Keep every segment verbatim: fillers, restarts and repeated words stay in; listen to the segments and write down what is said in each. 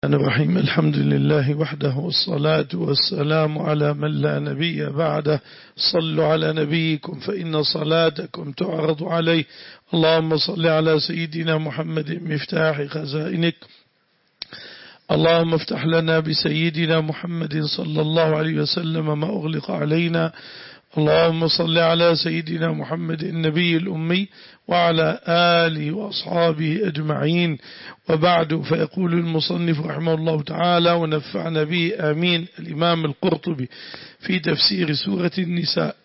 الرحيم. الحمد لله وحده والصلاة والسلام على من لا نبي بعده. صلوا على نبيكم فإن صلاتكم تعرض عليه. اللهم صل على سيدنا محمد مفتاح خزائنك. اللهم افتح لنا بسيدنا محمد صلى الله عليه وسلم ما أغلق علينا. اللهم صل على سيدنا محمد النبي الأمي وعلى آله وأصحابه أجمعين، وبعد. فيقول المصنف رحمه الله تعالى ونفعنا به آمين الإمام القرطبي في تفسير سورة النساء.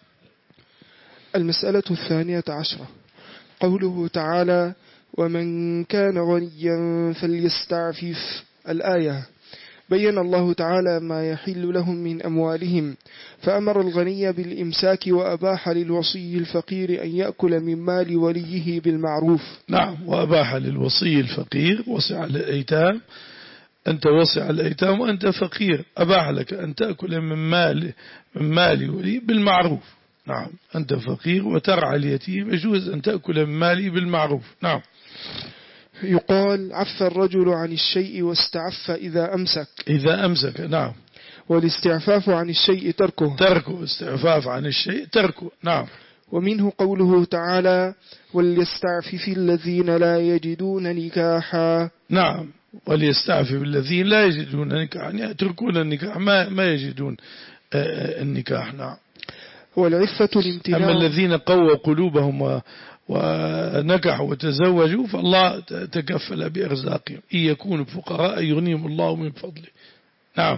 المسألة الثانية عشرة، قوله تعالى ومن كان غنيا فليستعفف. الآية بين الله تعالى ما يحل لهم من أموالهم، فأمر الغني بالإمساك وأباح للوصي الفقير أن يأكل من مال وليه بالمعروف. نعم، وأباح للوصي الفقير، وسع الأيتام، أنت وسع الأيتام وأنت فقير، أباح لك أن تأكل من مال من مال ولي بالمعروف. نعم، أنت فقير وترعى اليتيم، يجوز أن تأكل من مالي بالمعروف. نعم. يقال عف الرجل عن الشيء واستعف إذا أمسك. إذا أمسك، نعم. والاستعفاف عن الشيء تركه. تركه، استعفاف عن الشيء تركه. نعم. ومنه قوله تعالى وليستعفف الذين لا يجدون نكاحا. نعم، وليستعفف الذين لا يجدون نكاحا، يعني يتركون النكاح، ما ما يجدون النكاح. نعم. والعفة الامتناع. أما الذين قووا قلوبهم و ونكحوا وتزوجوا فالله تكفل بأرزاقهم، إن يكونوا فقراء يغنيهم الله من فضله. نعم.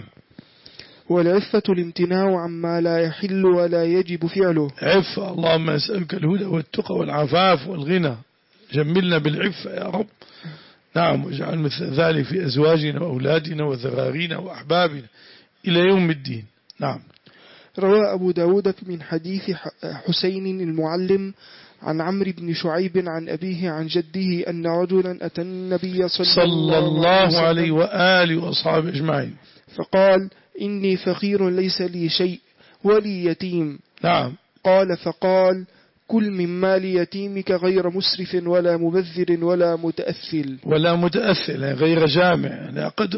والعفة الامتناع عما لا يحل ولا يجب فعله. عفة، اللهم أسألك الهدى والتقى والعفاف والغنى، جملنا بالعفة يا رب. نعم، واجعل مثل ذلك في أزواجنا وأولادنا وذرارينا وأحبابنا إلى يوم الدين. نعم. روى أبو داود من حديث حسين المعلم عن عمرو بن شعيب عن أبيه عن جده أن رجلا أتى النبي صلى, صلى الله عليه وآله وأصحابه أجمعين فقال إني فقير ليس لي شيء ولي يتيم. نعم. قال فقال كل من مال يتيمك غير مسرف ولا مبذر ولا متأثل. ولا متأثل غير جامع، يعني قدر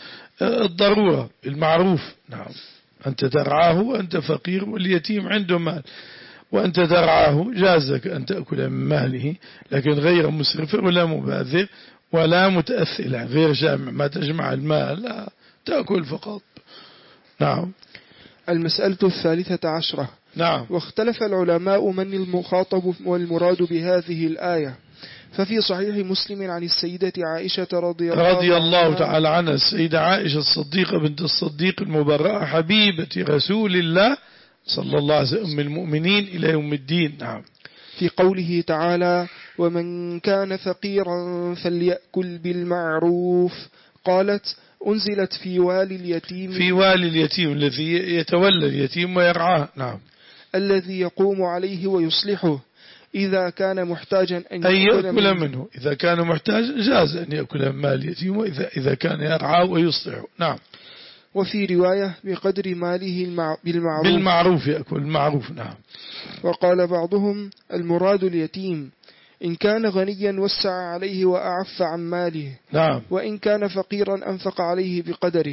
الضرورة بالمعروف. نعم. أنت ترعاه وأنت فقير واليتيم عنده مال وأنت ترعاه، جازك أن تأكل من ماله، لكن غير مسرف ولا مباذر ولا متأثل، غير جامع، ما تجمع المال، لا تأكل فقط. نعم. المسألة الثالثة عشرة. نعم. واختلف العلماء من المخاطب والمراد بهذه الآية. ففي صحيح مسلم عن السيدة عائشة رضي الله, رضي الله تعالى عنها، السيدة عائشة الصديقة بنت الصديق المبرأة حبيبة رسول الله صلى الله عليه وسلم أم المؤمنين إلى يوم الدين. نعم. في قوله تعالى ومن كان فقيرا فليأكل بالمعروف، قالت أنزلت في والي اليتيم. في والي اليتيم الذي يتولى اليتيم ويرعاه. نعم. الذي يقوم عليه ويصلحه إذا كان محتاجا أن أن يأكل منه. منه إذا كان محتاجا جاز أن يأكل من مال اليتيم، وإذا إذا كان يرعاه ويصلحه. نعم. وفي رواية بقدر ماله المع... بالمعروف. بالمعروف يأكل المعروف. نعم. وقال بعضهم المراد اليتيم إن كان غنيا وسع عليه وأعف عن ماله. نعم. وإن كان فقيرا أنفق عليه بقدره.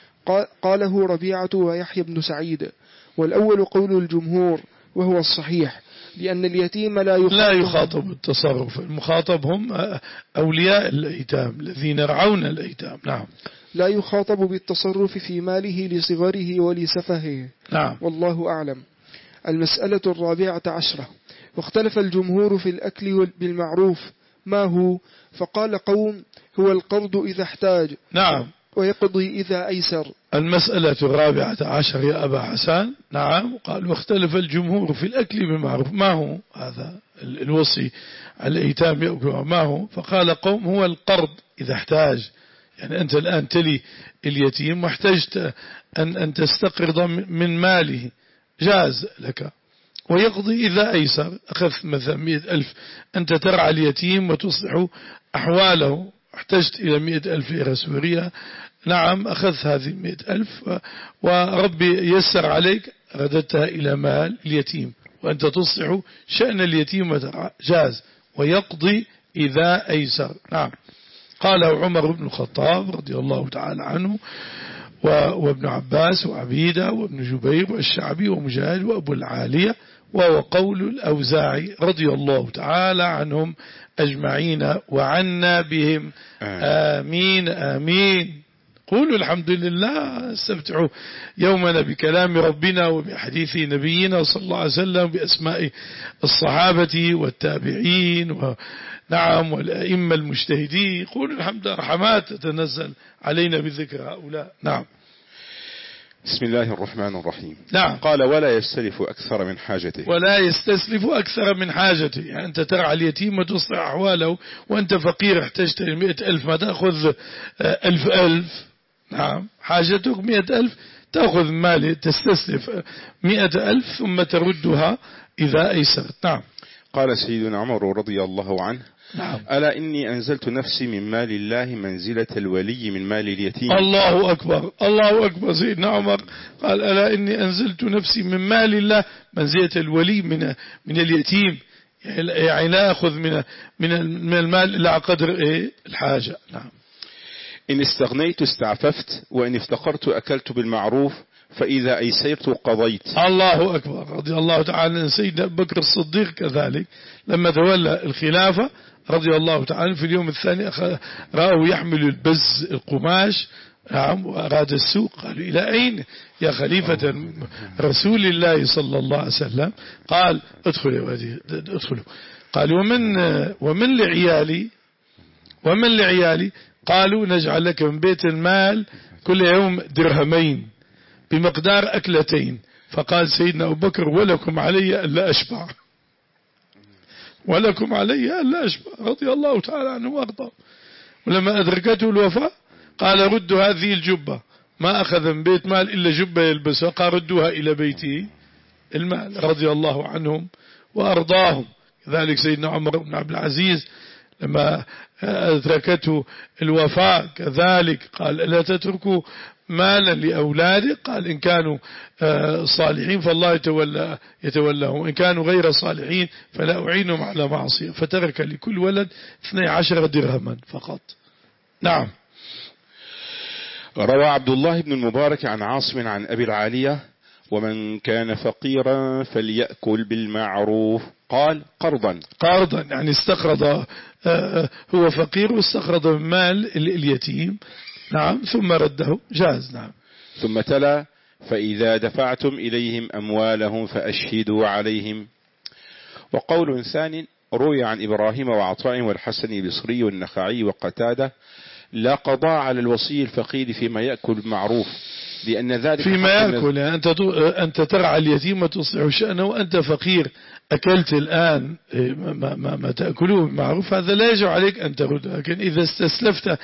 قاله ربيعة ويحيى بن سعيد. والأول قول الجمهور وهو الصحيح، لأن اليتيم لا يخاطب, لا يخاطب التصرف، المخاطب هم أولياء الأيتام الذين يرعون الأيتام. نعم. لا يخاطب بالتصرف في ماله لصغره ولسفهه. نعم. والله أعلم. المسألة الرابعة عشرة. واختلف الجمهور في الأكل بالمعروف ما هو، فقال قوم هو القرض إذا احتاج. نعم. ويقضي إذا أيسر. المسألة الرابعة عشر يا أبا حسان. نعم. قال واختلف الجمهور في الأكل بالمعروف ما هو هذا الوصي على الأيتام يأكل ما هو، فقال قوم هو القرض إذا احتاج، يعني أنت الآن تلي اليتيم واحتجت أن, أن تستقرض من ماله، جاز لك. ويقضي إذا أيسر، أخذت مثلا مئة ألف، أنت ترعى اليتيم وتصلح أحواله، احتجت إلى مئة ألف ليرة سورية، نعم أخذت هذه مئة ألف وربي يسر عليك، رددتها إلى مال اليتيم وأنت تصلح شأن اليتيم وترعى، جاز. ويقضي إذا أيسر. نعم. قاله عمر بن الخطاب رضي الله تعالى عنه وابن عباس وعبيدة وابن جبير والشعبي ومجاهد وأبو العالية، وهو قول الأوزاعي رضي الله تعالى عنهم أجمعين وعنا بهم آمين آمين. قولوا الحمد لله، استمتعوا يومنا بكلام ربنا وبحديث نبينا صلى الله عليه وسلم بأسماء الصحابة والتابعين ونعم والأئمة المجتهدين. قولوا الحمد لله، رحمات تتنزل علينا بذكر هؤلاء. نعم. بسم الله الرحمن الرحيم. نعم. قال ولا يستلف أكثر من حاجته. ولا يستسلف أكثر من حاجته، يعني أنت ترعى اليتيم وتصلح أحواله وأنت فقير احتجت مئة ألف، ما تأخذ ألف ألف. نعم. حاجتك مئة ألف، تأخذ مالي تستسلف مئة ألف ثم تردها إذا أيسرت. نعم. قال سيدنا عمر رضي الله عنه: نعم. ألا إني أنزلت نفسي من مال الله منزلة الولي من مال اليتيم. الله أكبر، الله أكبر. سيدنا عمر قال: ألا إني أنزلت نفسي من مال الله منزلة الولي من من اليتيم، يعني لا أخذ من من المال إلا قدر إيه الحاجة. نعم. إن استغنيت استعففت، وإن افتقرت أكلت بالمعروف، فإذا أيسرت قضيت. الله أكبر. رضي الله تعالى عن سيدنا أبو بكر الصديق كذلك لما تولى الخلافة رضي الله تعالى في اليوم الثاني رأوا يحمل البز القماش، نعم، وأراد السوق. قالوا: إلى أين يا خليفة رسول الله صلى الله عليه وسلم؟ قال: ادخلوا يا ولدي ادخلوا. قالوا: ومن ومن لعيالي ومن لعيالي؟ قالوا: نجعل لك من بيت المال كل يوم درهمين بمقدار أكلتين. فقال سيدنا أبو بكر: ولكم علي ألا أشبع، ولكم علي ألا أشبع، رضي الله تعالى عنه وأرضاه. ولما أدركته الوفاة قال: ردوا هذه الجبة، ما أخذ من بيت مال إلا جبة يلبسها، قال: ردوها إلى بيته المال، رضي الله عنهم وأرضاهم. كذلك سيدنا عمر بن عبد العزيز لما أدركته الوفاة كذلك قال: لا تتركوا مالا لأولاده، قال: إن كانوا صالحين فالله يتولى يتولاهم، وإن كانوا غير صالحين فلا أعينهم على معصية. فترك لكل ولد اثني عشر درهما فقط. نعم. روى عبد الله بن المبارك عن عاصم عن أبي العالية: ومن كان فقيرا فليأكل بالمعروف. قال: قرضا. قرضا يعني استقرض، هو فقير واستقرض من مال اليتيم. نعم. ثم رده، جاز. نعم. ثم تلا: فإذا دفعتم إليهم أموالهم فأشهدوا عليهم. وقول ثاني روي عن إبراهيم وعطاء والحسن البصري والنخعي وقتادة: لا قضاء على الوصي الفقير فيما يأكل بالمعروف، لأن ذلك فيما يأكل، يعني أنت أنت ترعى اليتيم وتصلح شأنه وأنت فقير أكلت الآن ما, ما, ما تأكله بالمعروف، هذا لا يجب عليك أن ترد. لكن إذا استسلفت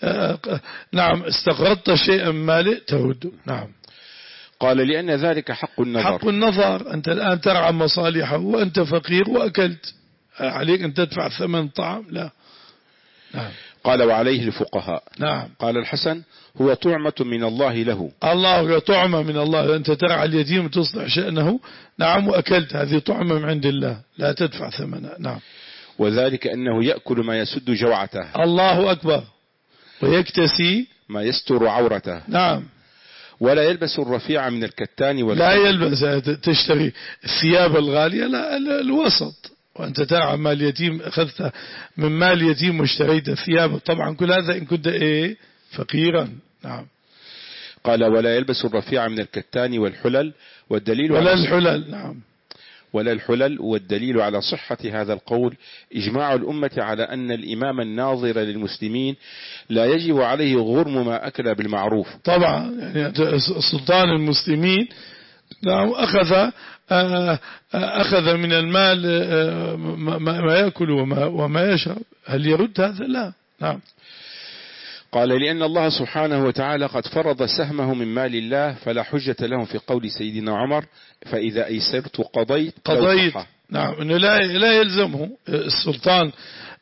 نعم استقرضت شيئا مالئ ترده. نعم. قال: لأن ذلك حق النظر. حق النظر، أنت الآن ترعى مصالحه وأنت فقير وأكلت، عليك أن تدفع ثمن طعام؟ لا. نعم. قال: وعليه الفقهاء. نعم. قال الحسن: هو طعمة من الله له. الله طعمة من الله، أنت ترعى اليتيم وتصلح شأنه. نعم. وأكلت، هذه طعمة من عند الله لا تدفع ثمنها. نعم. وذلك أنه يأكل ما يسد جوعته. الله أكبر. ويكتسي ما يستر عورته. نعم. ولا يلبس الرفيع من الكتان ولا لا يلبس تشتري الثياب الغالية، لا الوسط. وأنت ترعى مال يتيم، أخذت من مال يتيم واشتريت ثياب، طبعا كل هذا إن كنت إيه فقيرا. نعم. قال: ولا يلبس الرفيع من الكتان والحلل، والدليل ولا على الحلل. نعم. ولا الحلل. والدليل على صحة هذا القول إجماع الأمة على أن الإمام الناظر للمسلمين لا يجب عليه غرم ما أكل بالمعروف. طبعا يعني سلطان المسلمين نعم أخذ أخذ من المال ما يأكل وما, وما يشرب، هل يرد هذا؟ لا. نعم. قال: لأن الله سبحانه وتعالى قد فرض سهمه من مال الله، فلا حجة لهم في قول سيدنا عمر: فإذا أيسرت قضيت. قضيت. نعم. إنه لا لا يلزمه السلطان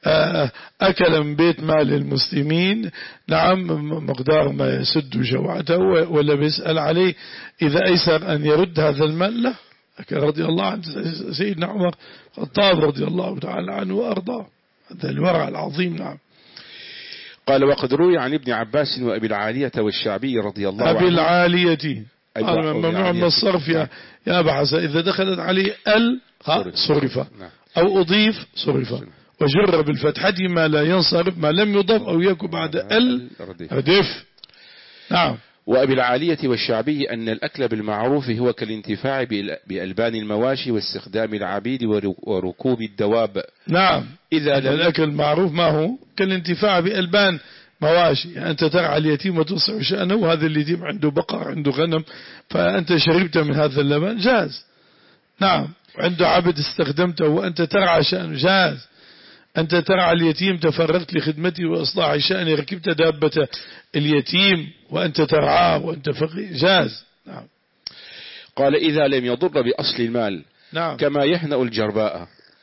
أكل من بيت مال المسلمين نعم مقدار ما يسد جوعته، ولا بيسأل عليه إذا أيسر أن يرد هذا المال. لا. رضي الله عن سيدنا عمر الخطاب رضي الله تعالى عنه وأرضاه، هذا الورع العظيم. نعم. قال وقد روي عن ابن عباس وأبي العالية والشعبي رضي الله عنه. أبي العالية ممنوع من الصرف يا يا أبا حسن، إذا دخلت عليه ال صرف أو أضيف صرف، وجر بالفتحة ما لا ينصرف ما لم يضف أو يكن بعد ال ردف. نعم. وأبي العالية والشعبي أن الأكل بالمعروف هو كالانتفاع بألبان المواشي واستخدام العبيد وركوب الدواب. نعم. إذا الأكل المعروف ما هو كالانتفاع بألبان مواشي، يعني أنت ترعى اليتيم وتصرف شأنه، وهذا اليتيم عنده بقر عنده غنم فأنت شربت من هذا اللبن جاز. نعم. عنده عبد استخدمته وأنت ترعى شأنه جاز. أنت ترعى اليتيم تفرغت لخدمته وإصلاح شأنه، ركبت دابة اليتيم وأنت ترعاه وأنت فقير جاز. نعم. قال إذا لم يضر بأصل المال. نعم. كما يهنأ الجرباء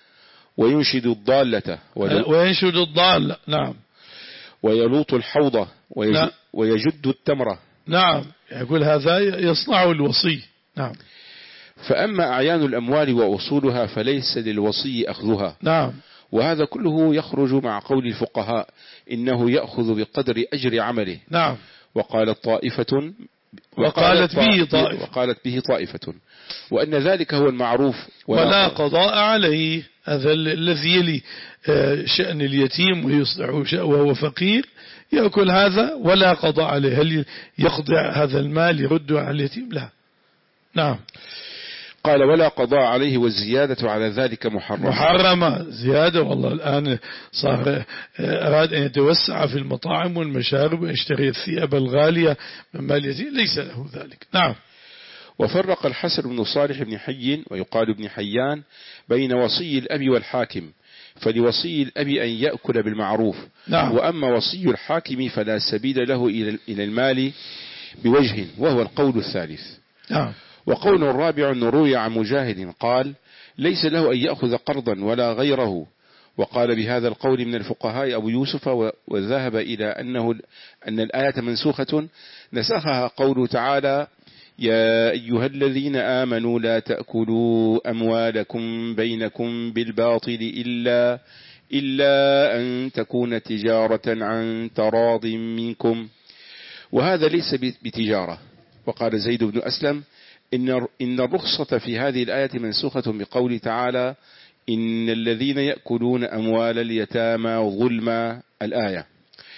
وينشد الضالة وينشد الضالة. نعم. ويلوط الحوضة ويجد, نعم. ويجد التمرة. نعم. يقول هذا يصنع الوصي. نعم. فأما أعيان الأموال وأصولها فليس للوصي أخذها. نعم. وهذا كله يخرج مع قول الفقهاء إنه يأخذ بقدر أجر عمله. نعم. وقالت طائفة وقالت به طائفة وقالت به طائفة وأن ذلك هو المعروف ولا, ولا قضاء عليه. هذا الذي يلي شأن اليتيم ويصلح وهو فقير يأكل هذا ولا قضاء عليه. هل يقضي هذا المال يرده على اليتيم؟ لا. نعم. قال ولا قضاء عليه والزيادة على ذلك محرمة. محرمة زيادة. والله الآن صار أراد أن يتوسع في المطاعم والمشارب ويشتري الثياب الغالية من مال اليتيم، ليس له ذلك. نعم. وفرق الحسن بن صالح بن حي ويقال ابن حيان بين وصي الأب والحاكم، فلوصي الأب أن يأكل بالمعروف. نعم. وأما وصي الحاكم فلا سبيل له إلى المال بوجه، وهو القول الثالث. نعم. وقول الرابع روي عن مجاهد قال ليس له أن يأخذ قرضا ولا غيره. وقال بهذا القول من الفقهاء أبو يوسف، وذهب إلى أنه أن الآية منسوخة نسخها قوله تعالى يا أيها الذين آمنوا لا تأكلوا أموالكم بينكم بالباطل إلا, إلا أن تكون تجارة عن تراض منكم، وهذا ليس بتجارة. وقال زيد بن أسلم إن, إن الرخصة في هذه الآية منسوخة بقول تعالى إن الذين يأكلون أموال اليتامى ظلما الآية.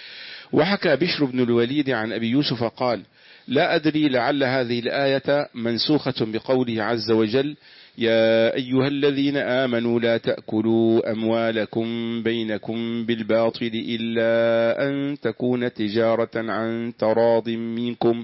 وحكى بشر بن الوليد عن أبي يوسف قال لا أدري لعل هذه الآية منسوخة بقوله عز وجل يا أيها الذين آمنوا لا تأكلوا أموالكم بينكم بالباطل إلا أن تكون تجارة عن تراض منكم.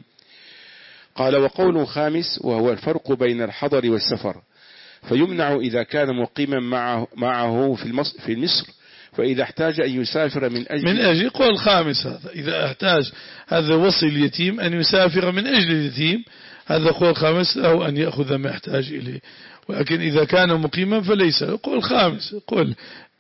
قال وقول خامس وهو الفرق بين الحضر والسفر، فيمنع إذا كان مقيما معه, معه في, المصر في مصر، فإذا احتاج أن يسافر من أجل من أجل قول خامس هذا إذا احتاج هذا وصي اليتيم أن يسافر من أجل اليتيم، هذا قول خامس أو أن يأخذ ما يحتاج إليه. ولكن إذا كان مقيما فليس قول خامس. قول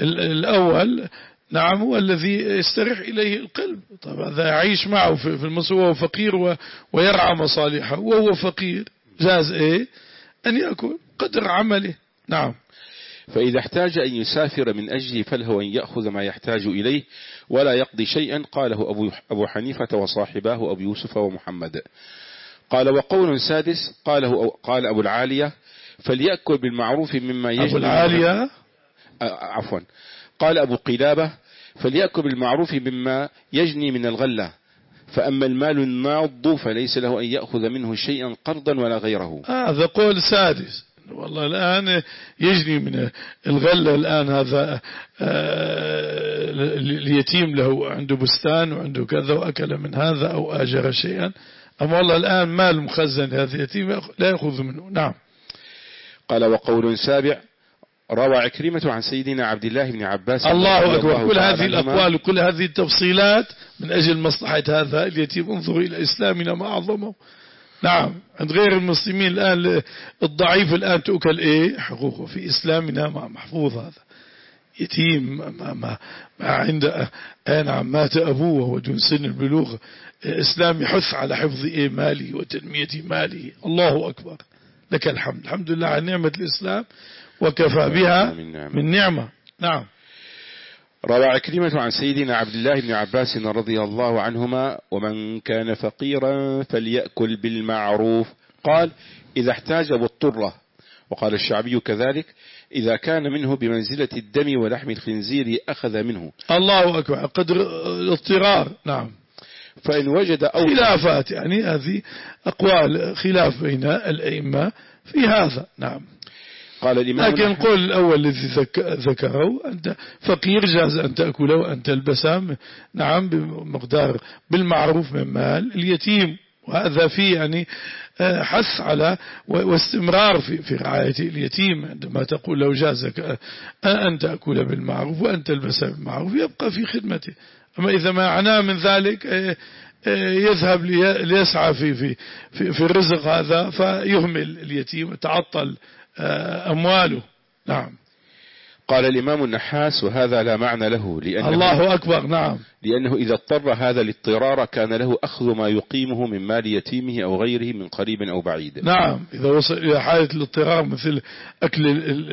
الأول نعم هو الذي يستريح إليه القلب. طبعا هذا يعيش معه في المصر وهو فقير ويرعى مصالحه وهو فقير، جاز إيه أن يأكل قدر عمله. نعم. فإذا احتاج أن يسافر من أجله فله أن يأخذ ما يحتاج إليه ولا يقضي شيئا. قاله أبو, أبو حنيفة وصاحباه أبو يوسف ومحمد. قال وقول سادس قاله قال أبو العالية فليأكل بالمعروف مما يجني. أبو العالية عفوا قال أبو قلابة فليأكل بالمعروف مما يجني من الغلة، فأما المال الناض فليس له أن يأخذ منه شيئا قرضا ولا غيره. هذا آه قول سادس. والله الآن يجني من الغلة الآن هذا آه اليتيم له عنده بستان وعنده كذا وأكل من هذا أو آجر شيئا، أما والله الآن مال مخزن هذا اليتيم لا يأخذ منه. نعم. قال وقول سابع روى عكرمة عن سيدنا عبد الله بن عباس الله أكبر. كل هذه الأقوال وكل هذه التفصيلات من أجل مصلحة هذا اليتيم. انظروا إلى إسلامنا ما أعظمه. نعم. عند غير المسلمين الآن الضعيف الآن تؤكل إيه حقوقه، في إسلامنا ما محفوظ. هذا يتيم ما, ما, ما عنده نعم مات أبوه وهو دون سن البلوغ، إسلام يحث على حفظ إيه ماله وتنمية ماله. الله أكبر لك الحمد. الحمد لله على نعمة الإسلام وكفى بها من نعمة. نعم. روى عكرمة عن سيدنا عبد الله بن عباس رضي الله عنهما: ومن كان فقيرا فليأكل بالمعروف، قال: إذا احتاج واضطر. وقال الشعبي كذلك: إذا كان منه بمنزلة الدم ولحم الخنزير أخذ منه. الله أكبر، قدر الاضطرار. نعم. فإن وجد أو خلافات، يعني هذه أقوال خلاف بين الأئمة في هذا. نعم. قال الإمام، لكن قول الأول الذي ذكره: أنت فقير جاز أن تأكله وأن تلبسه، نعم، بمقدار بالمعروف من مال اليتيم. وهذا فيه يعني حث على واستمرار في في رعاية اليتيم. عندما تقول له جازك أن تأكل بالمعروف وأن تلبس بالمعروف، يبقى في خدمته. أما إذا ما عناه من ذلك يذهب ليسعى في في في, في الرزق هذا، فيهمل اليتيم وتعطل أمواله. نعم. قال الإمام النحاس: وهذا لا معنى له، لأنه الله أكبر. نعم. لأنه إذا اضطر هذا الاضطرار كان له أخذ ما يقيمه من مال يتيمه أو غيره من قريب أو بعيد. نعم، إذا وصل إلى حالة الاضطرار مثل أكل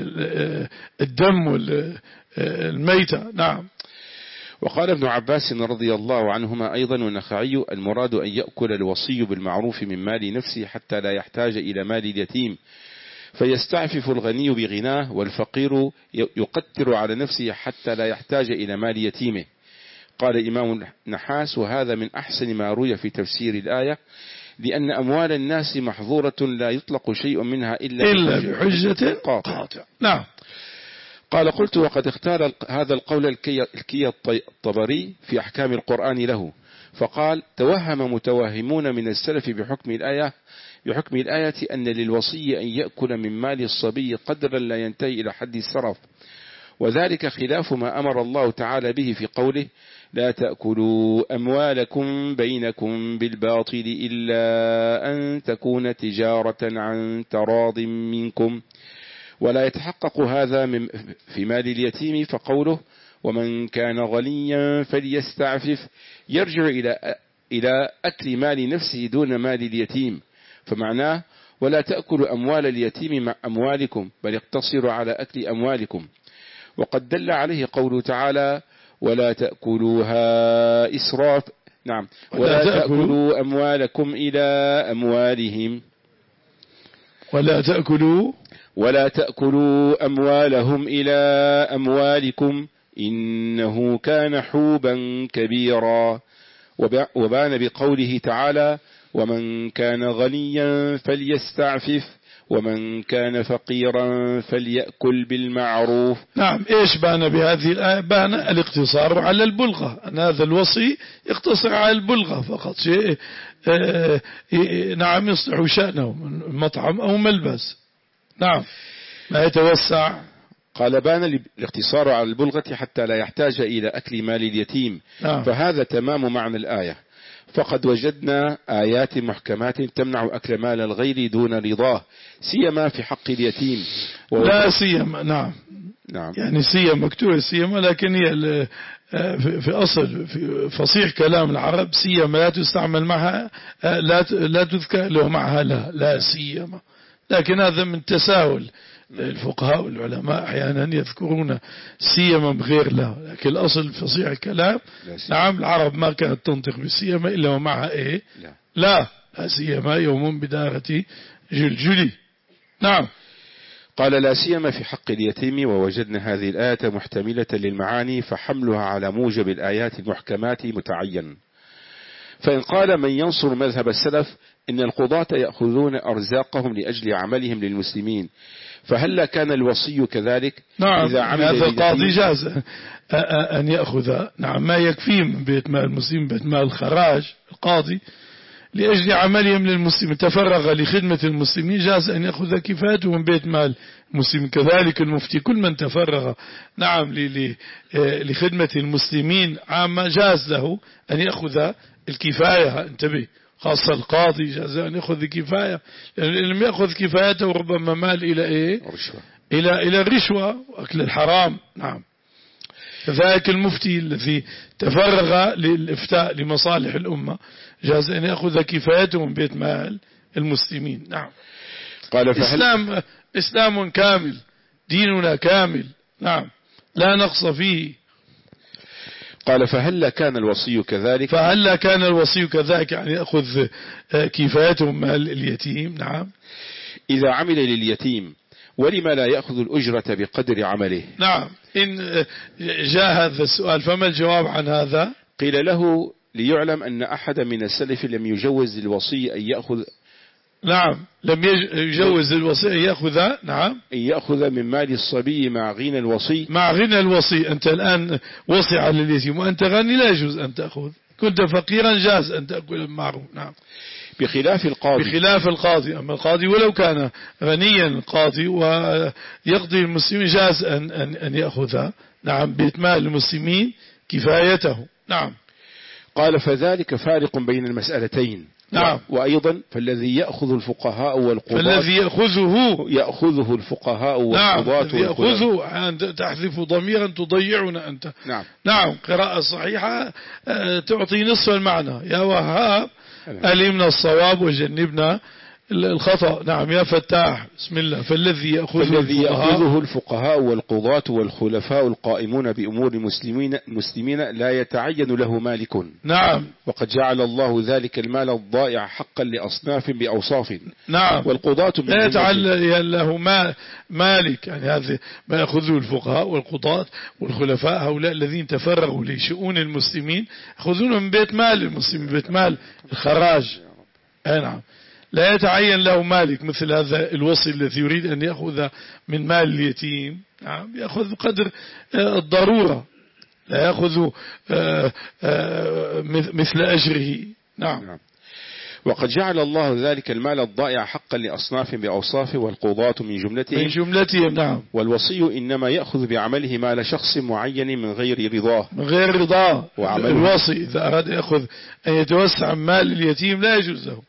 الدم والميتة. نعم. وقال ابن عباس رضي الله عنهما أيضا والنخعي: المراد أن يأكل الوصي بالمعروف من مال نفسه حتى لا يحتاج إلى مال اليتيم، فيستعفف الغني بغناه، والفقير يقتر على نفسه حتى لا يحتاج إلى مال يتيمه. قال الإمام النحاس: وهذا من أحسن ما روي في تفسير الآية، لأن أموال الناس محظورة لا يطلق شيء منها إلا, إلا بحجة قاطع. نعم. قال: قلت: وقد اختار هذا القول الكي الطبري في أحكام القرآن له، فقال: توهم متوهمون من السلف بحكم الآية بحكم الآية أن للوصي أن يأكل من مال الصبي قدرا لا ينتهي إلى حد السرف، وذلك خلاف ما أمر الله تعالى به في قوله: لا تأكلوا أموالكم بينكم بالباطل إلا أن تكون تجارة عن تراض منكم. ولا يتحقق هذا في مال اليتيم، فقوله: ومن كان غنيا فليستعفف يرجع إلى إلى أكل مال نفسه دون مال اليتيم، فمعناه: ولا تأكلوا أموال اليتيم مع أموالكم، بل اقتصروا على أكل أموالكم. وقد دل عليه قوله تعالى: ولا تأكلوها إسراف نعم ولا تأكلوا أموالكم إلى أموالهم ولا تأكلوا ولا تأكلوا أموالهم إلى أموالكم إنه كان حوبا كبيرا. وبان بقوله تعالى: ومن كان غنيا فليستعفف ومن كان فقيرا فليأكل بالمعروف. نعم. إيش بان بهذه الآية؟ بان الاقتصار على البلغة، أن هذا الوصي يقتصر على البلغة فقط، شيء آه نعم يصلح شأنه من مطعم أو ملبس. نعم، ما يتوسع. قال: بان الاقتصار على البلغة حتى لا يحتاج إلى أكل مال اليتيم. نعم. فهذا تمام معنى الآية، فقد وجدنا آيات محكمات تمنع أكل مال الغير دون رضاه، سيما في حق اليتيم. لا سيما. نعم. نعم. يعني سيما مكتوب سيما، لكن هي في أصل في فصيح كلام العرب سيما لا تستعمل معها، لا لا تذكر له معها لا لا سيما، لكن هذا من تساهل الفقهاء والعلماء، أحيانا يذكرون سيما بغير لا، لكن الأصل فصيح الكلام نعم العرب ما كانت تنطق بالسيما إلا ومعها إيه لا لا, لا سيما يوم بدارة جلجلي. نعم. قال: لا سيما في حق اليتيم. ووجدنا هذه الآية محتملة للمعاني، فحملها على موجب الآيات المحكمات متعين. فإن قال من ينصر مذهب السلف إن القضاة يأخذون أرزاقهم لأجل عملهم للمسلمين، فهل كان الوصي كذلك؟ نعم. إذا عمل هذا القاضي جاز أن يأخذ نعم ما يكفيه من بيت مال المسلمين، بيت مال الخراج، القاضي لأجل عملهم للمسلمين تفرغ لخدمة المسلمين، جاز أن يأخذ كفايته من بيت مال المسلمين. كذلك المفتي كل من تفرغ نعم لخدمة المسلمين عامة جاز له أن يأخذ الكفاية. انتبه، خاصة القاضي جاز أن يأخذ كفاية، لأن لم يأخذ كفايته ربما مال إلى إيه رشوة. إلى إلى الرشوة وأكل الحرام. نعم. كذلك المفتي الذي تفرغ للإفتاء لمصالح الأمة جاز أن يأخذ كفايته من بيت مال المسلمين. نعم. قال: فهل إسلام إسلام كامل، ديننا كامل. نعم، لا نقص فيه. قال فهل كان الوصي كذلك فهل كان الوصي كذلك يعني يأخذ كفايته مال اليتيم. نعم. إذا عمل لليتيم ولما لا يأخذ الأجرة بقدر عمله. نعم. إن جاء هذا السؤال فما الجواب عن هذا؟ قيل له ليعلم أن أحد من السلف لم يجوز للوصي أن يأخذ. نعم. لم يجوز للوصي أن يأخذ. نعم. أن يأخذ من مال الصبي مع غنى الوصي. مع غنى الوصي. أنت الآن وصي على اليتيم وأنت غني لا يجوز أن تأخذ. كنت فقيرا جاز أن تأكل المعروف. نعم. بخلاف القاضي. بخلاف القاضي. أما القاضي ولو كان غنيا القاضي ويقضي المسلمين جاز أن, أن, أن يأخذ. نعم. بيت مال المسلمين كفايته. نعم. قال فذلك فارق بين المسألتين. نعم. وأيضا فالذي يأخذ الفقهاء والقضاة. فالذي يأخذه يأخذه الفقهاء والقضاة. نعم. يأخذه أنت تحذف ضميرا تضيعنا أنت. نعم. نعم. قراءة صحيحة تعطي نصف المعنى. يا وهاب ألمنا الصواب وجنبنا الخطأ. نعم. يا فتاح بسم الله. فالذي يأخذه, فالذي الفقهاء, يأخذه الفقهاء والقضاة والخلفاء القائمون بأمور المسلمين, المسلمين لا يتعين له مالك. نعم. وقد جعل الله ذلك المال الضائع حقا لأصناف بأوصاف. نعم. والقضاة لا يتعين له ما مالك يعني هذا ما يأخذه الفقهاء والقضاة والخلفاء هؤلاء الذين تفرغوا لشؤون المسلمين يأخذونه من بيت مال المسلمين بيت مال الخراج. نعم. لا يتعين له مالك مثل هذا الوصي الذي يريد أن يأخذ من مال اليتيم. نعم. يأخذ قدر الضرورة لا يأخذ مثل أجره. نعم. نعم. وقد جعل الله ذلك المال الضائع حقا لأصناف بأوصاف والقضاة من جملتهم. من جملتهم. نعم. والوصي إنما يأخذ بعمله مال شخص معين من غير رضاه. من غير رضاه. الوصي إذا أراد يأخذ أن يتوسع مال اليتيم لا يجوز له.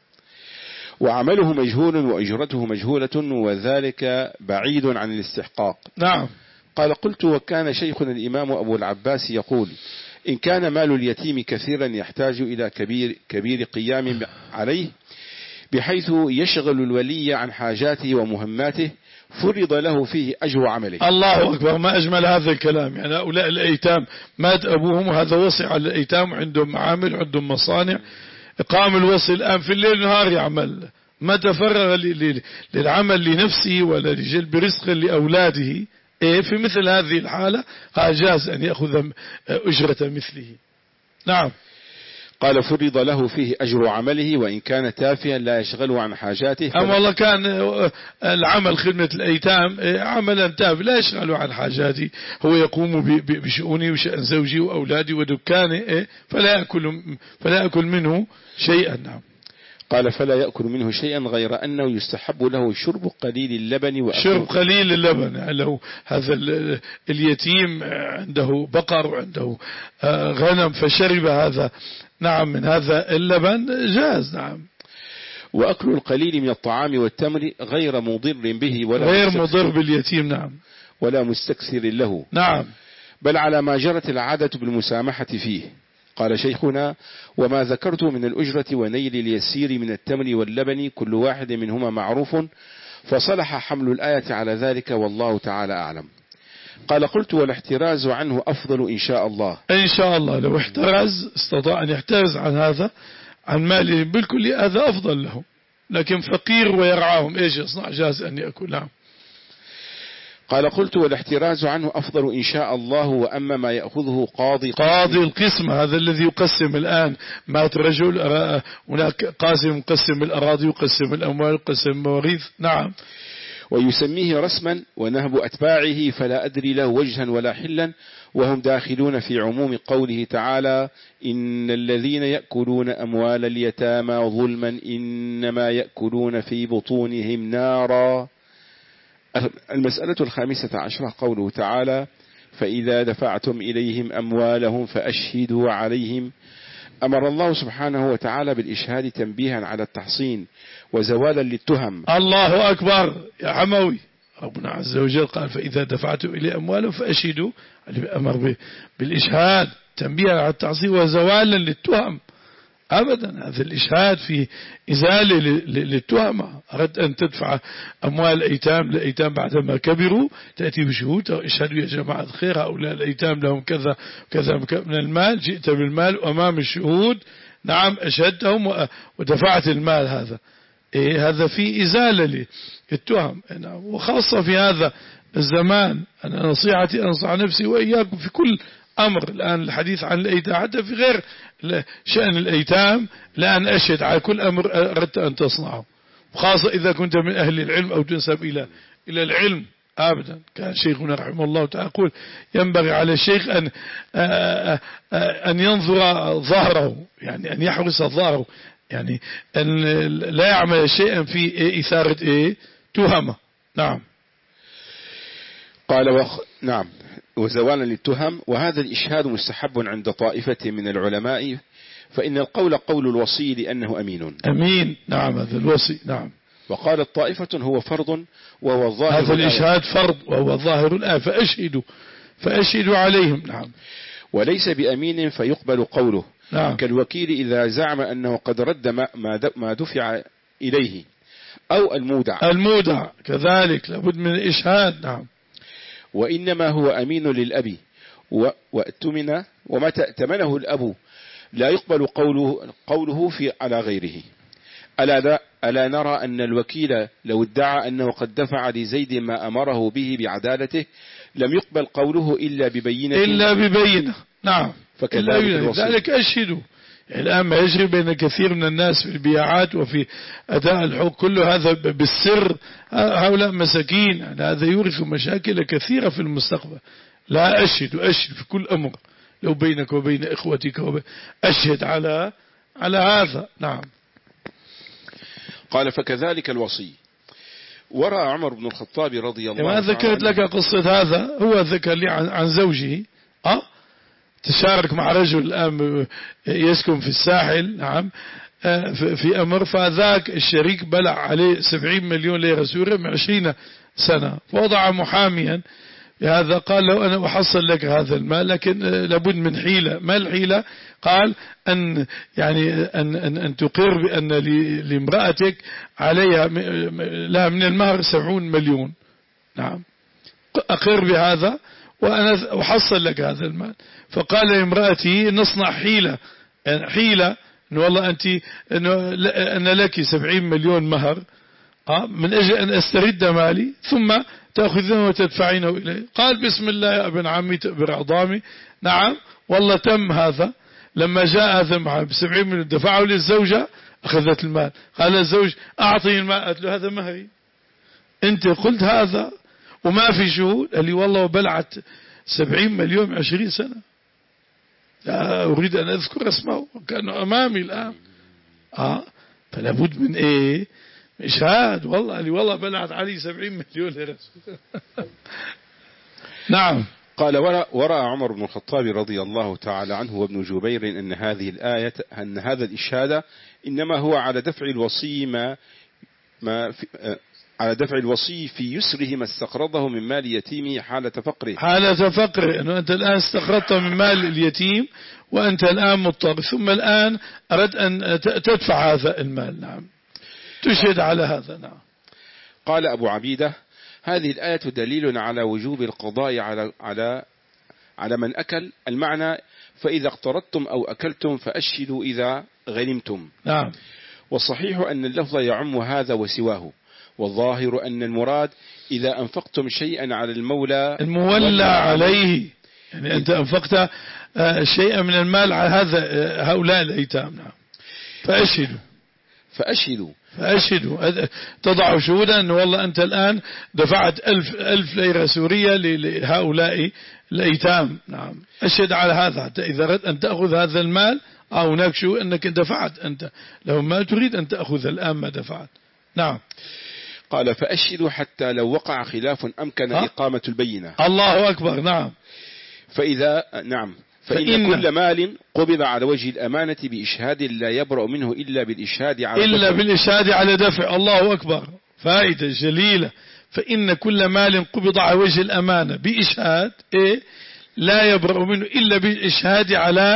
وعمله مجهول وأجرته مجهولة وذلك بعيد عن الاستحقاق. نعم. قال قلت وكان شيخنا الإمام أبو العباس يقول إن كان مال اليتيم كثيرا يحتاج إلى كبير, كبير قيام عليه بحيث يشغل الولي عن حاجاته ومهماته فرض له فيه أجر عمله. الله أكبر. ما أجمل هذا الكلام. يعني هؤلاء الأيتام مات أبوهم وهذا وصي على الأيتام عندهم معامل عندهم مصانع. قام الوصي الآن في الليل نهار يعمل ما تفرغ للعمل لنفسه ولا لجلب رزق لأولاده. إيه في مثل هذه الحالة جاز أن يأخذ أجرة مثله. نعم. قال فرض له فيه أجر عمله وإن كان تافها لا يشغله عن حاجاته. أما والله كان العمل خدمة الأيتام عملا تافه لا يشغله عن حاجاته هو يقوم بشؤونه وشأن زوجي وأولادي ودكانه فلا يأكل, فلا يأكل منه شيئا. نعم. قال فلا يأكل منه شيئا غير أنه يستحب له شرب قليل اللبن وأكل. شرب قليل اللبن. يعني له هذا اليتيم عنده بقر وعنده غنم فشرب هذا نعم من هذا اللبن جاز. نعم. وأكل القليل من الطعام والتمر غير مضر به ولا غير مضر باليتيم. نعم. ولا مستكثر له. نعم. بل على ما جرت العادة بالمسامحة فيه. قال شيخنا وما ذكرت من الأجرة ونيل اليسير من التمر واللبن كل واحد منهما معروف فصلح حمل الآية على ذلك والله تعالى أعلم. قال قلت والاحتراز عنه أفضل إن شاء الله. إن شاء الله لو احترز استطاع أن يحترز عن هذا عن ماله بالكل هذا أفضل له. لكن فقير ويرعاهم إيش يصنع جاز أن يأكل. نعم. قال قلت والاحتراز عنه أفضل إن شاء الله. وأما ما يأخذه قاضي قاضي القسم هذا الذي يقسم الآن مات رجل هناك قاسم يقسم الأراضي يقسم الأموال يقسم المواريث. نعم. ويسميه رسما ونهب أتباعه فلا أدري له وجها ولا حلا وهم داخلون في عموم قوله تعالى إن الذين يأكلون أموال اليتامى ظلما إنما يأكلون في بطونهم نارا. المسألة الخامسة عشرة قوله تعالى فإذا دفعتم إليهم أموالهم فأشهدوا عليهم. أمر الله سبحانه وتعالى بالإشهاد تنبيها على التحصين وزوالا للتهم. الله أكبر يا حموي. ربنا عز وجل قال فإذا دفعتم إليه أموالهم فأشهدوا. أمر بالإشهاد تنبيها على التحصين وزوالا للتهم. أبدا. هذا الإشهاد في إزالة للتهمة. أردت أن تدفع أموال الأيتام للأيتام بعدما كبروا، تأتي بشهود اشهدوا يا جماعة الخير هؤلاء الأيتام لهم كذا كذا من المال، جئت بالمال أمام الشهود، نعم أشهدتهم ودفعت المال. هذا إيه؟ هذا في إزالة للتهم، وخاصة في هذا الزمان. أنا نصيحتي أنصح نفسي وإياكم في كل أمر. الآن الحديث عن الأيتام حتى في غير شأن الأيتام، لأن أشهد على كل أمر أردت أن تصنعه، وخاصة إذا كنت من أهل العلم أو تنسب إلى إلى العلم. أبدا. كان شيخنا رحمه الله تعالى يقول ينبغي على الشيخ أن أن ينظر ظهره، يعني أن يحرس ظهره، يعني أن لا يعمل شيئا في إثارة إيه تهمة. نعم. قال وخ... نعم وزوالا للتهم. وهذا الإشهاد مستحب عند طائفة من العلماء، فإن القول قول الوصي لأنه أمين. أمين. نعم هذا الوصي. نعم. وقالت طائفة هو فرض وهو الظاهر. هذا الإشهاد فرض وهو ظاهر الآية، فأشهدوا فأشهدوا عليهم. نعم. وليس بأمين فيقبل قوله. نعم. كالوكيل إذا زعم أنه قد رد ما دفع إليه، أو المودع. المودع كذلك لابد من الإشهاد. نعم. وإنما هو أمين للأب وأتمن، ومتى ائتمنه الأب لا يقبل قوله, قوله في على غيره. ألا, ألا نرى أن الوكيل لو ادعى أنه قد دفع لزيد ما أمره به بعدالته لم يقبل قوله إلا ببينة إلا ببينة. نعم. فكذلك ذلك أشهدوا. الآن ما يجري بين كثير من الناس في البيعات وفي أداء الحقوق كل هذا بالسر، هؤلاء مساكين، هذا يورث مشاكل كثيرة في المستقبل. لا أشهد أشهد في كل أمر، لو بينك وبين إخوتك وبين أشهد على على هذا. نعم. قال فكذلك الوصي. ورأى عمر بن الخطاب رضي الله عنه. ما ذكرت لك قصة هذا، هو ذكر لي عن, عن زوجه أه تشارك مع رجل الآن يسكن في الساحل. نعم. في أمر، فذاك الشريك بلع عليه سبعين مليون ليرة سورية من عشرين سنة، فوضع محاميا هذا. قال له أنا أحصل لك هذا المال، لكن لابد من حيلة. ما الحيلة؟ قال أن يعني أن أن, أن تقر بأن لامرأتك عليها لها من المهر سبعون مليون. نعم. أقر بهذا وأنا أحصل لك هذا المال. فقال لامرأتي نصنع حيلة، يعني حيلة أن والله أنت أن لك سبعين مليون مهر من أجل أن أسترد مالي، ثم تأخذونه وتدفعينه إليه. قال بسم الله يا ابن عمي تأبر عظامي. نعم. والله تم هذا. لما جاء هذا معه بسبعين مليون دفعه للزوجة، أخذت المال. قال الزوج أعطني المال. قالت له هذا مهري، أنت قلت هذا وما في شهود. قال لي والله بلعت سبعين مليون من عشرين سنة. لا أريد أن أذكر اسمه، كانوا أمامي الآن. آه فلا بد من إيه إشهاد. والله قال لي والله بلعت علي سبعين مليون ليرة. نعم. قال ورأى عمر بن الخطاب رضي الله تعالى عنه وابن جبير أن هذه الآية أن هذا الإشهاد إنما هو على دفع الوصي ما ما في على دفع الوصي في يسره ما استقرضه من مال يتيمه حالة فقره. حالة فقره، أنه أنت الآن استقرضت من مال اليتيم وأنت الآن مضطر، ثم الآن أردت أن تدفع هذا المال. نعم. تشهد على هذا. نعم. قال أبو عبيدة هذه الآية دليل على وجوب القضاء على على على من أكل، المعنى فإذا اقترضتم أو أكلتم فأشهدوا إذا غنمتم. نعم. والصحيح أن اللفظ يعم هذا وسواه، والظاهر أن المراد إذا أنفقتم شيئا على المولى المولى عليه، يعني أنت أنفقت شيئا من المال على هذا هؤلاء الأيتام. نعم. فأشهدوا فأشهدوا فأشهدوا تضع شهودا أن والله أنت الآن دفعت ألف, ألف ليرة سورية لهؤلاء الأيتام. نعم. أشهد على هذا حتى إذا أردت أن تأخذ هذا المال أو هناك شو أنك دفعت أنت لو ما تريد أن تأخذ الآن ما دفعت. نعم. قال فأشهدوا حتى لو وقع خلاف أمكن ها؟ إقامة البينة. الله أكبر. نعم. فإذا نعم فإن, فإن كل مال قبض على وجه الأمانة بإشهاد لا يبرأ منه إلا بالإشهاد على إلا دفع. بالإشهاد على دفع. الله أكبر. فائدة جليلة. فإن كل مال قبض على وجه الأمانة بإشهاد إيه لا يبرأ منه إلا بالإشهاد على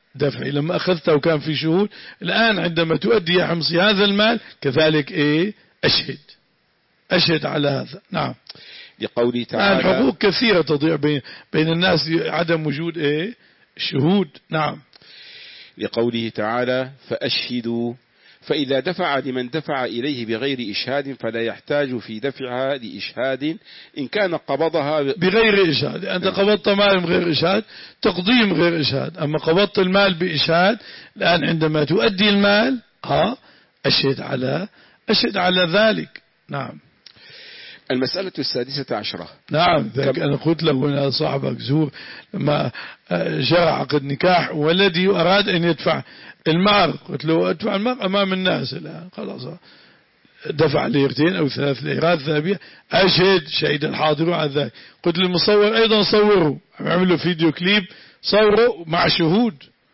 دفعي لما أخذته وكان في شهود. الآن عندما تؤدي يا حمصي هذا المال كذلك إيه أشهد أشهد على هذا. نعم. لقوله تعالى الحقوق كثيرة تضيع بين بين الناس عدم وجود إيه شهود. نعم. لقوله تعالى فأشهدوا، فإذا دفع لمن دفع إليه بغير إشهاد فلا يحتاج في دفعها لإشهاد إن كان قبضها ب... بغير إشهاد. أنت قبضت مال بغير إشهاد تقضيه بغير إشهاد. أما قبضت المال بإشهاد الآن عندما تؤدي المال ها أشهد على أشهد على ذلك. نعم. المسألة السادسة عشرة. نعم. ذلك أنا قلت له أنا صاحبك زور لما جرى عقد نكاح ولدي وأراد أن يدفع المهر قلت له أدفع المهر أمام الناس. الآن خلاص دفع ليرتين أو ثلاث ليرات ذهبية أشهد شهد الحاضر على ذلك. قلت للمصور أيضا صوروا عملوا فيديو كليب صوروا مع شهود.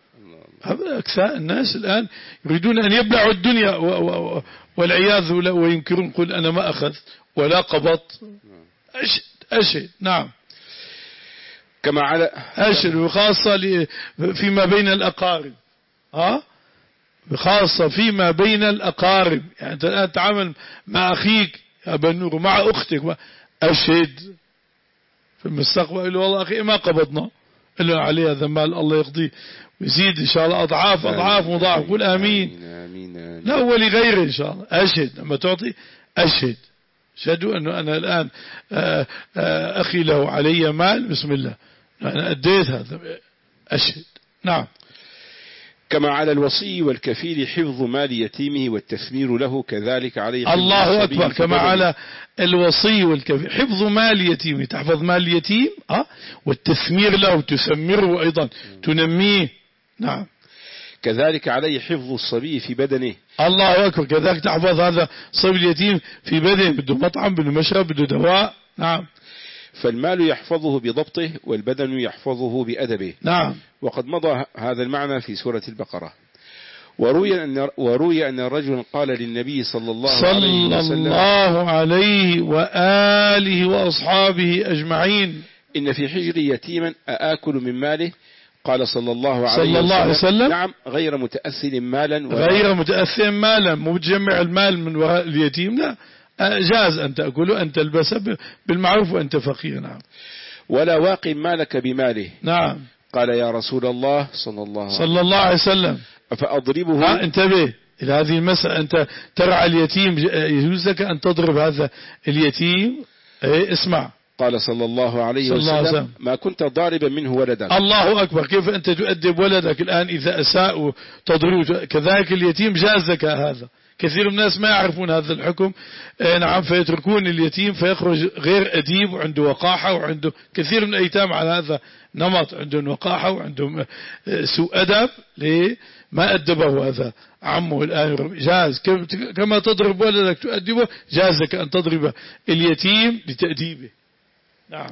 أكثر الناس الآن يريدون أن يبلعوا الدنيا والعياذ بالله وينكرون. قل أنا ما أخذت ولا قبضت أشهد أشهد. نعم. كما على أشهد وخاصة فيما بين الأقارب ها خاصة فيما بين الأقارب. يعني أنت الآن تعامل مع أخيك يا أبا النور ومع أختك أشهد في المستقبل يقول والله أخي ما قبضنا إلا عليه هذا مال الله يقضيه ويزيد إن شاء الله أضعاف أضعاف مضاعف. قل آمين. آمين آمين. لا ولغيره إن شاء الله. أشهد لما تعطي أشهد شهدوا أنه أنا الآن آآ آآ أخي له علي مال بسم الله أنا أديت هذا أشهد. نعم. كما على الوصي والكفيل حفظ مال يتيمه والتثمير له كذلك عليه. الله أكبر. كما على الوصي والكفيل حفظ مال يتيمه تحفظ مال اليتيم أه؟ والتثمير له تثمره أيضا تنميه. نعم. كذلك عليه حفظ الصبي في بدنه. الله أكبر. كذلك تحفظ هذا صبي اليتيم في بدنه بده مطعم بده مشرب بده دواء. نعم. فالمال يحفظه بضبطه والبدن يحفظه بأدبه. نعم. وقد مضى هذا المعنى في سورة البقرة. وروي أن وروي أن رجلا قال للنبي صلى الله صلى عليه وسلم صلى الله عليه وآله وأصحابه أجمعين إن في حجري يتيما أآكل من ماله؟ قال صلى الله عليه صلى الله عليه وسلم نعم غير متأثل مالا غير متأثل مالا مو بتجمع المال من وراء اليتيم لا جاز أن تأكله أن تلبسه بالمعروف وأنت فقير. نعم. ولا واق مالك بماله. نعم. قال يا رسول الله صلى الله صلى الله عليه وسلم فأضربه. ها انتبه إلى هذه المسألة. أنت ترعى اليتيم يجوز لك أن تضرب هذا اليتيم. ايه اسمع. قال صلى الله عليه صلى الله وسلم وسلم. ما كنت ضاربا منه ولدا. الله أكبر. كيف أنت تؤدب ولدك الآن إذا أساء تضربه كذلك اليتيم جاز لك هذا. كثير من الناس ما يعرفون هذا الحكم. نعم. فيتركون اليتيم فيخرج غير أديب وعنده وقاحة وعنده كثير من الأيتام على هذا نمط عندهم وقاحة وعندهم سوء أدب. ليه ما أدبه هذا عمه الآن جاز. كما تضرب ولدك تؤدبه جاز لك أن تضرب اليتيم لتأديبه. نعم.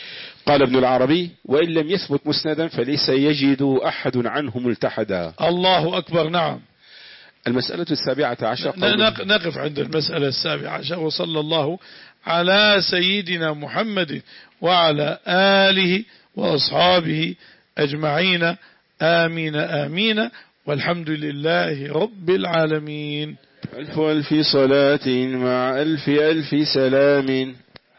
قال ابن العربي وإن لم يثبت مسندا فليس يجد أحد عنه ملتحدا. الله أكبر. نعم. المسألة السابعة عشر. نقف عند المسألة السابعة عشر. وصلى الله على سيدنا محمد وعلى آله وأصحابه أجمعين آمين آمين والحمد لله رب العالمين. ألف ألف صلاة مع ألف ألف سلام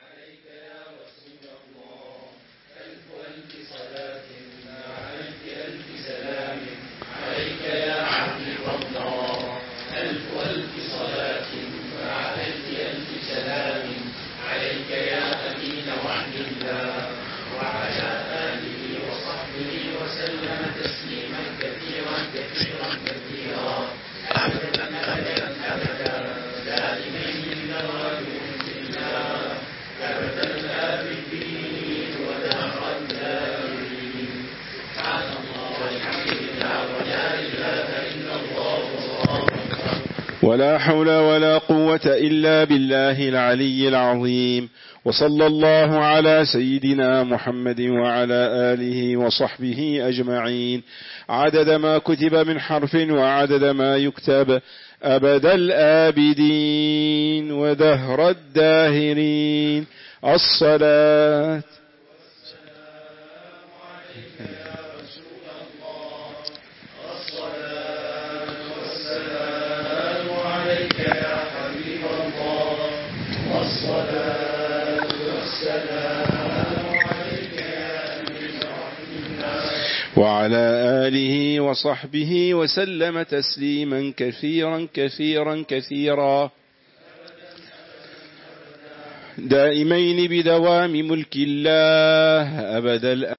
ولا حول ولا قوة إلا بالله العلي العظيم. وصلى الله على سيدنا محمد وعلى آله وصحبه أجمعين عدد ما كتب من حرف وعدد ما يكتب أبد الآبدين ودهر الداهرين. الصلاة وعلى آله وصحبه وسلم تسليما كثيرا كثيرا كثيرا دائمين بدوام ملك الله أبد الأبد.